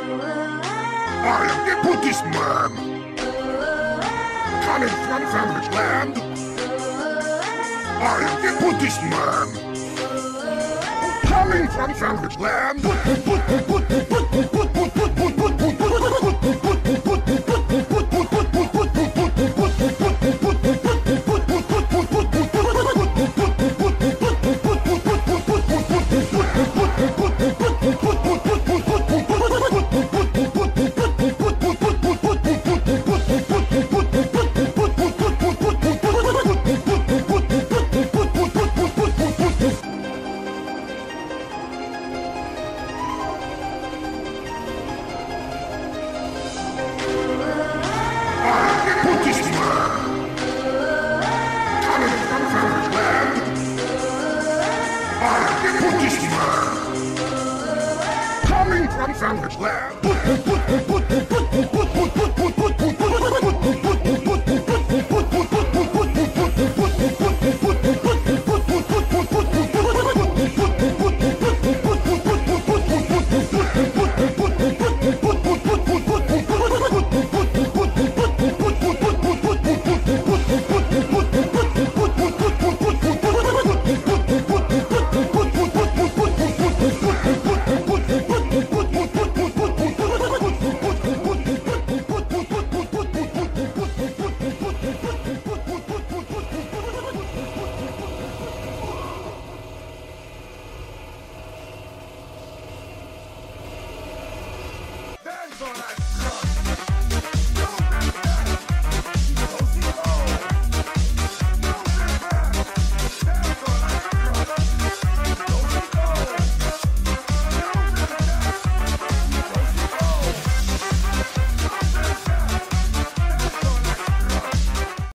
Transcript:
I am the Buddhist man, coming from Sandwich Land. I am the Buddhist man, coming from Sandwich Land. From Sandwich Land. That's all I